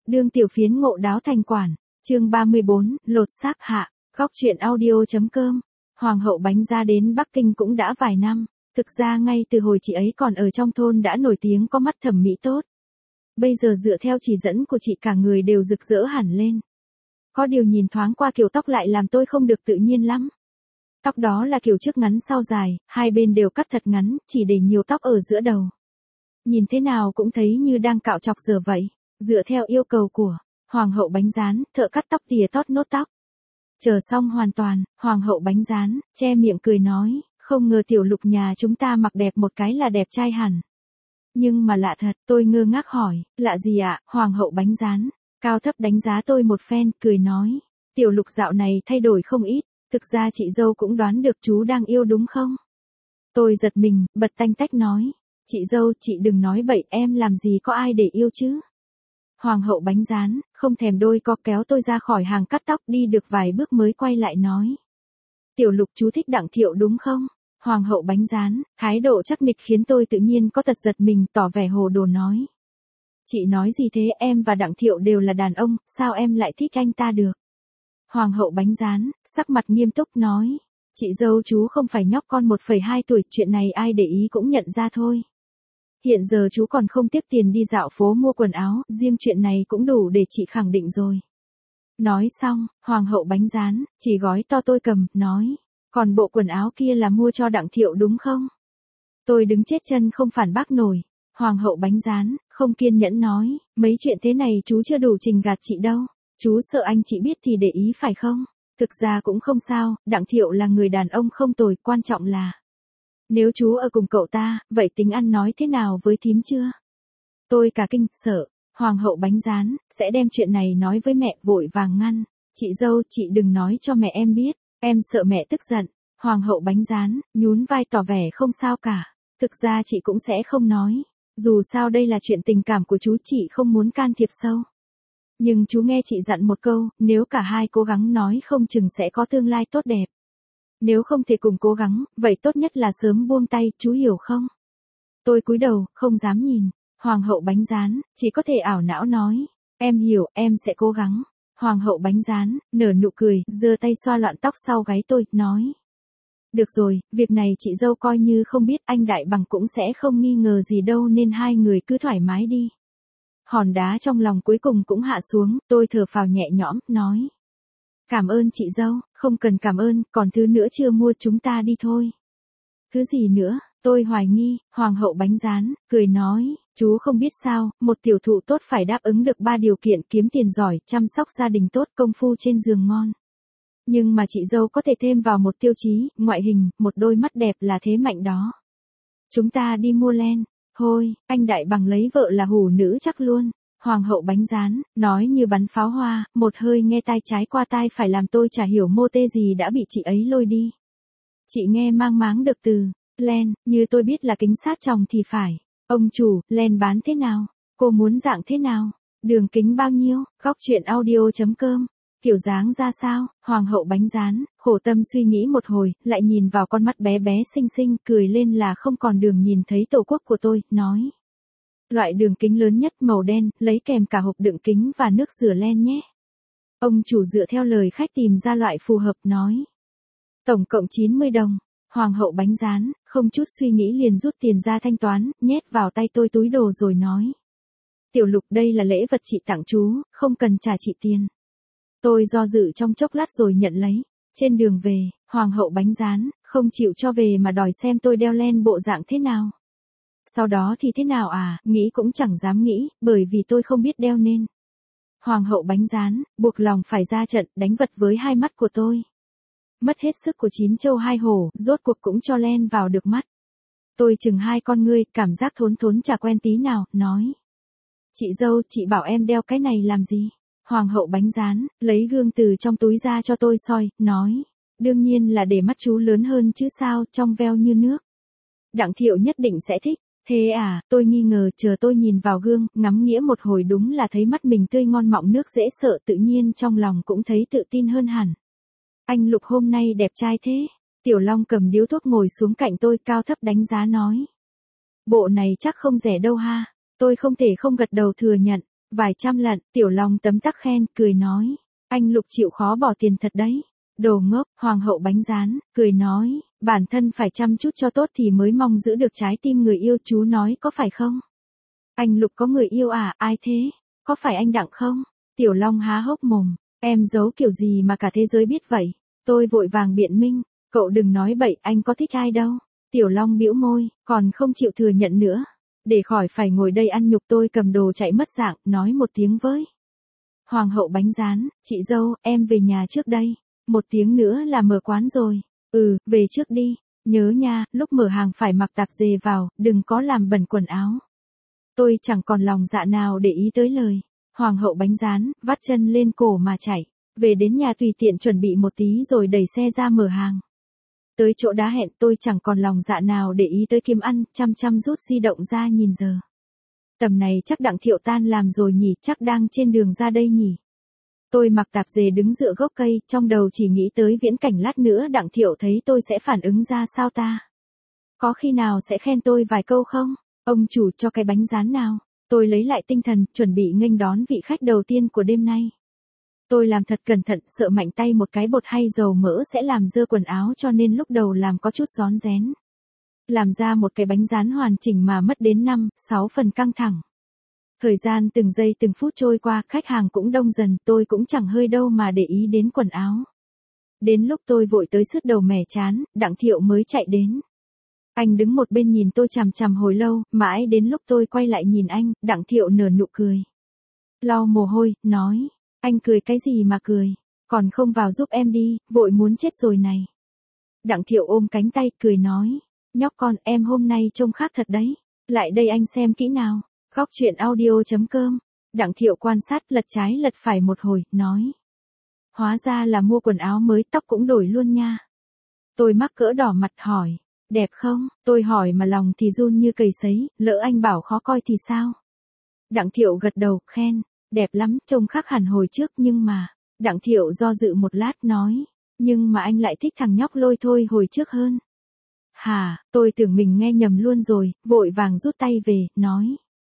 Đương tiểu phiến ngộ đáo thành quản, chương 34, lột xác hạ, góc truyện audio.com. Hoàng hậu bánh ra đến Bắc Kinh cũng đã vài năm, thực ra ngay từ hồi chị ấy còn ở trong thôn đã nổi tiếng có mắt thẩm mỹ tốt. Bây giờ dựa theo chỉ dẫn của chị cả người đều rực rỡ hẳn lên. Có điều nhìn thoáng qua kiểu tóc lại làm tôi không được tự nhiên lắm. Tóc đó là kiểu trước ngắn sau dài, hai bên đều cắt thật ngắn, chỉ để nhiều tóc ở giữa đầu. Nhìn thế nào cũng thấy như đang cạo chọc giờ vậy. Dựa theo yêu cầu của Hoàng hậu bánh rán, thợ cắt tóc tỉa tót nốt tóc. Chờ xong hoàn toàn, Hoàng hậu bánh rán, che miệng cười nói, không ngờ tiểu lục nhà chúng ta mặc đẹp một cái là đẹp trai hẳn. Nhưng mà lạ thật, tôi ngơ ngác hỏi, lạ gì ạ? Hoàng hậu bánh rán, cao thấp đánh giá tôi một phen, cười nói, tiểu lục dạo này thay đổi không ít, thực ra chị dâu cũng đoán được chú đang yêu đúng không? Tôi giật mình, bật tanh tách nói, chị dâu, chị đừng nói bậy, em làm gì có ai để yêu chứ? Hoàng hậu bánh rán, không thèm đôi co kéo tôi ra khỏi hàng cắt tóc đi được vài bước mới quay lại nói. Tiểu lục chú thích Đặng Thiệu đúng không? Hoàng hậu bánh rán, thái độ chắc nịch khiến tôi tự nhiên có tật giật mình tỏ vẻ hồ đồ nói. Chị nói gì thế, em và Đặng Thiệu đều là đàn ông, sao em lại thích anh ta được? Hoàng hậu bánh rán, sắc mặt nghiêm túc nói. Chị dâu chú không phải nhóc con 1,2 tuổi, chuyện này ai để ý cũng nhận ra thôi. Hiện giờ chú còn không tiếc tiền đi dạo phố mua quần áo, riêng chuyện này cũng đủ để chị khẳng định rồi. Nói xong, Hoàng hậu bánh rán, chỉ gói to tôi cầm, nói. Còn bộ quần áo kia là mua cho Đặng Thiệu đúng không? Tôi đứng chết chân không phản bác nổi. Hoàng hậu bánh rán, không kiên nhẫn nói, mấy chuyện thế này chú chưa đủ trình gạt chị đâu. Chú sợ anh chị biết thì để ý phải không? Thực ra cũng không sao, Đặng Thiệu là người đàn ông không tồi, quan trọng là nếu chú ở cùng cậu ta, vậy tính ăn nói thế nào với thím chưa? Tôi cả kinh, sợ. Hoàng hậu bánh rán, sẽ đem chuyện này nói với mẹ, vội vàng ngăn. Chị dâu, chị đừng nói cho mẹ em biết, em sợ mẹ tức giận. Hoàng hậu bánh rán, nhún vai tỏ vẻ không sao cả. Thực ra chị cũng sẽ không nói. Dù sao đây là chuyện tình cảm của chú, chị không muốn can thiệp sâu. Nhưng chú nghe chị dặn một câu, nếu cả hai cố gắng nói không chừng sẽ có tương lai tốt đẹp. Nếu không thể cùng cố gắng, vậy tốt nhất là sớm buông tay, chú hiểu không? Tôi cúi đầu, không dám nhìn. Hoàng hậu bánh rán, chỉ có thể ảo não nói. Em hiểu, em sẽ cố gắng. Hoàng hậu bánh rán, nở nụ cười, giơ tay xoa loạn tóc sau gáy tôi, nói. Được rồi, việc này chị dâu coi như không biết, anh Đại Bằng cũng sẽ không nghi ngờ gì đâu nên hai người cứ thoải mái đi. Hòn đá trong lòng cuối cùng cũng hạ xuống, tôi thở phào nhẹ nhõm, nói. Cảm ơn chị dâu, không cần cảm ơn, còn thứ nữa chưa mua, chúng ta đi thôi. Thứ gì nữa, tôi hoài nghi. Hoàng hậu bánh rán, cười nói, chú không biết sao, một tiểu thụ tốt phải đáp ứng được 3 điều kiện: kiếm tiền giỏi, chăm sóc gia đình tốt, công phu trên giường ngon. Nhưng mà chị dâu có thể thêm vào một tiêu chí, ngoại hình, một đôi mắt đẹp là thế mạnh đó. Chúng ta đi mua len. Thôi, anh Đại Bằng lấy vợ là hủ nữ chắc luôn. Hoàng hậu bánh rán, nói như bắn pháo hoa, một hơi nghe tai trái qua tai phải làm tôi chả hiểu mô tê gì đã bị chị ấy lôi đi. Chị nghe mang máng được từ len, như tôi biết là kính sát tròng thì phải. Ông chủ, len bán thế nào? Cô muốn dạng thế nào? Đường kính bao nhiêu? Góc truyện audio.com. Kiểu dáng ra sao? Hoàng hậu bánh rán, khổ tâm suy nghĩ một hồi, lại nhìn vào con mắt bé bé xinh xinh, cười lên là không còn đường nhìn thấy tổ quốc của tôi, nói. Loại đường kính lớn nhất màu đen, lấy kèm cả hộp đựng kính và nước rửa len nhé. Ông chủ dựa theo lời khách tìm ra loại phù hợp, nói. Tổng cộng 90 đồng. Hoàng hậu bánh rán, không chút suy nghĩ liền rút tiền ra thanh toán, nhét vào tay tôi túi đồ rồi nói. Tiểu Lục, đây là lễ vật chị tặng chú, không cần trả chị tiền. Tôi do dự trong chốc lát rồi nhận lấy. Trên đường về, Hoàng hậu bánh rán, không chịu cho về mà đòi xem tôi đeo len bộ dạng thế nào. Sau đó thì thế nào à, nghĩ cũng chẳng dám nghĩ, bởi vì tôi không biết đeo nên. Hoàng hậu bánh rán, buộc lòng phải ra trận, đánh vật với hai mắt của tôi. Mất hết sức của 9 châu 2 hổ, rốt cuộc cũng cho len vào được mắt. Tôi chừng hai con ngươi, cảm giác thốn thốn chả quen tí nào, nói. Chị dâu, chị bảo em đeo cái này làm gì? Hoàng hậu bánh rán, lấy gương từ trong túi ra cho tôi soi, nói. Đương nhiên là để mắt chú lớn hơn chứ sao, trong veo như nước. Đặng Thiệu nhất định sẽ thích. Thế à, tôi nghi ngờ, chờ tôi nhìn vào gương, ngắm nghĩa một hồi đúng là thấy mắt mình tươi ngon mọng nước dễ sợ, tự nhiên trong lòng cũng thấy tự tin hơn hẳn. Anh Lục hôm nay đẹp trai thế. Tiểu Long cầm điếu thuốc ngồi xuống cạnh tôi, cao thấp đánh giá nói. Bộ này chắc không rẻ đâu ha. Tôi không thể không gật đầu thừa nhận. Vài trăm lần, Tiểu Long tấm tắc khen, cười nói. Anh Lục chịu khó bỏ tiền thật đấy. Đồ ngốc, Hoàng hậu bánh rán, cười nói, bản thân phải chăm chút cho tốt thì mới mong giữ được trái tim người yêu, chú nói có phải không? Anh Lục có người yêu à, ai thế? Có phải anh Đặng không? Tiểu Long há hốc mồm, em giấu kiểu gì mà cả thế giới biết vậy? Tôi vội vàng biện minh, cậu đừng nói bậy, anh có thích ai đâu. Tiểu Long bĩu môi, còn không chịu thừa nhận nữa. Để khỏi phải ngồi đây ăn nhục tôi cầm đồ chạy mất dạng, nói một tiếng với. Hoàng hậu bánh rán, chị dâu, em về nhà trước đây. Một tiếng nữa là mở quán rồi. Ừ, về trước đi. Nhớ nha, lúc mở hàng phải mặc tạp dề vào, đừng có làm bẩn quần áo. Tôi chẳng còn lòng dạ nào để ý tới lời. Hoàng hậu bánh rán, vắt chân lên cổ mà chạy. Về đến nhà tùy tiện chuẩn bị một tí rồi đẩy xe ra mở hàng. Tới chỗ đã hẹn tôi chẳng còn lòng dạ nào để ý tới kiếm ăn, chăm chăm rút di động ra nhìn giờ. Tầm này chắc Đặng Thiệu tan làm rồi nhỉ, chắc đang trên đường ra đây nhỉ. Tôi mặc tạp dề đứng dựa gốc cây, trong đầu chỉ nghĩ tới viễn cảnh lát nữa Đặng Thiệu thấy tôi sẽ phản ứng ra sao ta. Có khi nào sẽ khen tôi vài câu không? Ông chủ cho cái bánh rán nào. Tôi lấy lại tinh thần, chuẩn bị nghênh đón vị khách đầu tiên của đêm nay. Tôi làm thật cẩn thận, sợ mạnh tay một cái bột hay dầu mỡ sẽ làm dơ quần áo cho nên lúc đầu làm có chút rón rén. Làm ra một cái bánh rán hoàn chỉnh mà mất đến 5-6 phần căng thẳng. Thời gian từng giây từng phút trôi qua, khách hàng cũng đông dần, tôi cũng chẳng hơi đâu mà để ý đến quần áo. Đến lúc tôi vội tới sứt đầu mẻ chán, Đặng Thiệu mới chạy đến. Anh đứng một bên nhìn tôi chằm chằm hồi lâu, mãi đến lúc tôi quay lại nhìn anh, Đặng Thiệu nở nụ cười. Lau mồ hôi, nói, anh cười cái gì mà cười, còn không vào giúp em đi, vội muốn chết rồi này. Đặng Thiệu ôm cánh tay, cười nói, nhóc con em hôm nay trông khác thật đấy, lại đây anh xem kỹ nào. Góc truyện audio.com. Đặng Thiệu quan sát lật trái lật phải một hồi, nói. Hóa ra là mua quần áo mới, tóc cũng đổi luôn nha. Tôi mắc cỡ đỏ mặt hỏi, đẹp không? Tôi hỏi mà lòng thì run như cầy sấy, lỡ anh bảo khó coi thì sao? Đặng Thiệu gật đầu, khen, đẹp lắm, trông khác hẳn hồi trước nhưng mà. Đặng Thiệu do dự một lát nói, nhưng mà anh lại thích thằng nhóc Lôi Thôi hồi trước hơn. Hả, tôi tưởng mình nghe nhầm luôn rồi, vội vàng rút tay về, nói.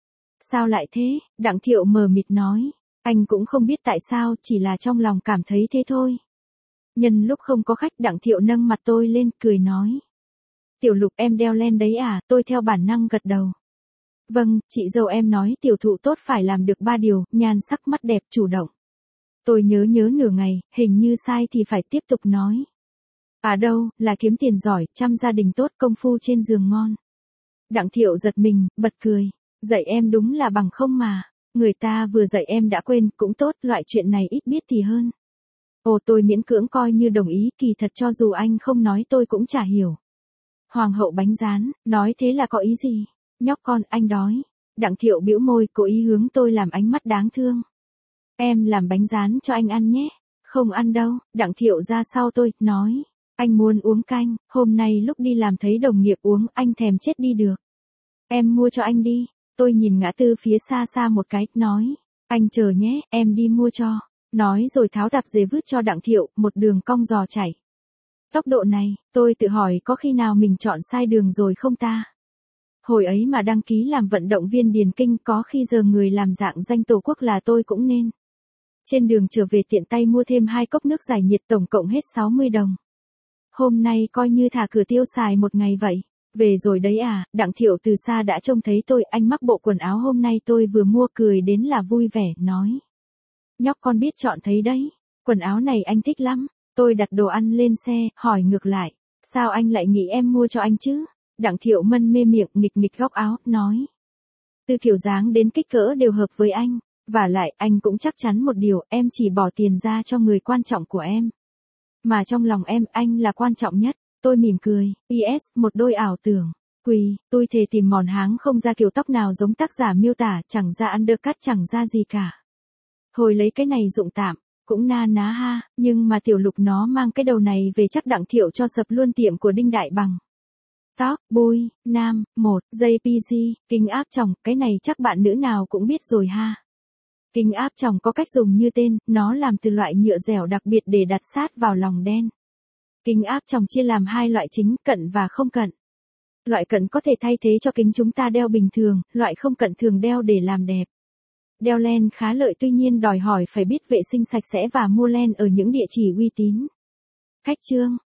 Sao lại thế? Đặng Thiệu mờ mịt nói. Anh cũng không biết tại sao, chỉ là trong lòng cảm thấy thế thôi. Nhân lúc không có khách, Đặng Thiệu nâng mặt tôi lên, cười nói. Tiểu Lục em đeo len đấy à? Tôi theo bản năng gật đầu. Vâng, chị dâu em nói tiểu thụ tốt phải làm được 3 điều, nhan sắc mắt đẹp chủ động. Tôi nhớ nửa ngày, hình như sai thì phải tiếp tục nói. À đâu, là kiếm tiền giỏi, chăm gia đình tốt, công phu trên giường ngon. Đặng Thiệu giật mình, bật cười. Dạy em đúng là bằng không mà. Người ta vừa dạy em đã quên, cũng tốt, loại chuyện này ít biết thì hơn. Ồ, tôi miễn cưỡng coi như đồng ý, kỳ thật cho dù anh không nói tôi cũng chả hiểu. Hoàng hậu bánh rán, nói thế là có ý gì? Nhóc con, anh đói. Đặng Thiệu bĩu môi, cố ý hướng tôi làm ánh mắt đáng thương. Em làm bánh rán cho anh ăn nhé. Không ăn đâu. Đặng Thiệu ra sau tôi, nói. Anh muốn uống canh, hôm nay lúc đi làm thấy đồng nghiệp uống, anh thèm chết đi được. Em mua cho anh đi. Tôi nhìn ngã tư phía xa xa một cái, nói. Anh chờ nhé, em đi mua cho. Nói rồi tháo tạp dề vứt cho Đặng Thiệu, một đường cong giò chạy. Tốc độ này, tôi tự hỏi có khi nào mình chọn sai đường rồi không ta? Hồi ấy mà đăng ký làm vận động viên điền kinh, có khi giờ người làm dạng danh tổ quốc là tôi cũng nên. Trên đường trở về tiện tay mua thêm 2 cốc nước giải nhiệt, tổng cộng hết 60 đồng. Hôm nay coi như thả cửa tiêu xài một ngày vậy. Về rồi đấy à? Đặng Thiệu từ xa đã trông thấy tôi, anh mắc bộ quần áo hôm nay tôi vừa mua, cười đến là vui vẻ, nói. Nhóc con biết chọn thấy đấy, quần áo này anh thích lắm. Tôi đặt đồ ăn lên xe, hỏi ngược lại, sao anh lại nghĩ em mua cho anh chứ? Đặng Thiệu mân mê miệng, nghịch nghịch góc áo, nói. Từ kiểu dáng đến kích cỡ đều hợp với anh, và lại anh cũng chắc chắn một điều, em chỉ bỏ tiền ra cho người quan trọng của em. Mà trong lòng em, anh là quan trọng nhất. Tôi mỉm cười, PS, một đôi ảo tưởng. Quỳ, tôi thề tìm mòn háng không ra kiểu tóc nào giống tác giả miêu tả, chẳng ra undercut, chẳng ra gì cả. Hồi lấy cái này dụng tạm, cũng na ná ha, nhưng mà Tiểu Lục nó mang cái đầu này về chắc Đặng Thiệu cho sập luôn tiệm của Đinh Đại Bằng. Tóc, bôi, nam, 1, JPG, kính áp tròng, cái này chắc bạn nữ nào cũng biết rồi ha. Kính áp tròng có cách dùng như tên, nó làm từ loại nhựa dẻo đặc biệt để đặt sát vào lòng đen. Kính áp tròng chia làm 2 loại chính, cận và không cận. Loại cận có thể thay thế cho kính chúng ta đeo bình thường, loại không cận thường đeo để làm đẹp. Đeo len khá lợi tuy nhiên đòi hỏi phải biết vệ sinh sạch sẽ và mua len ở những địa chỉ uy tín. Khách trương,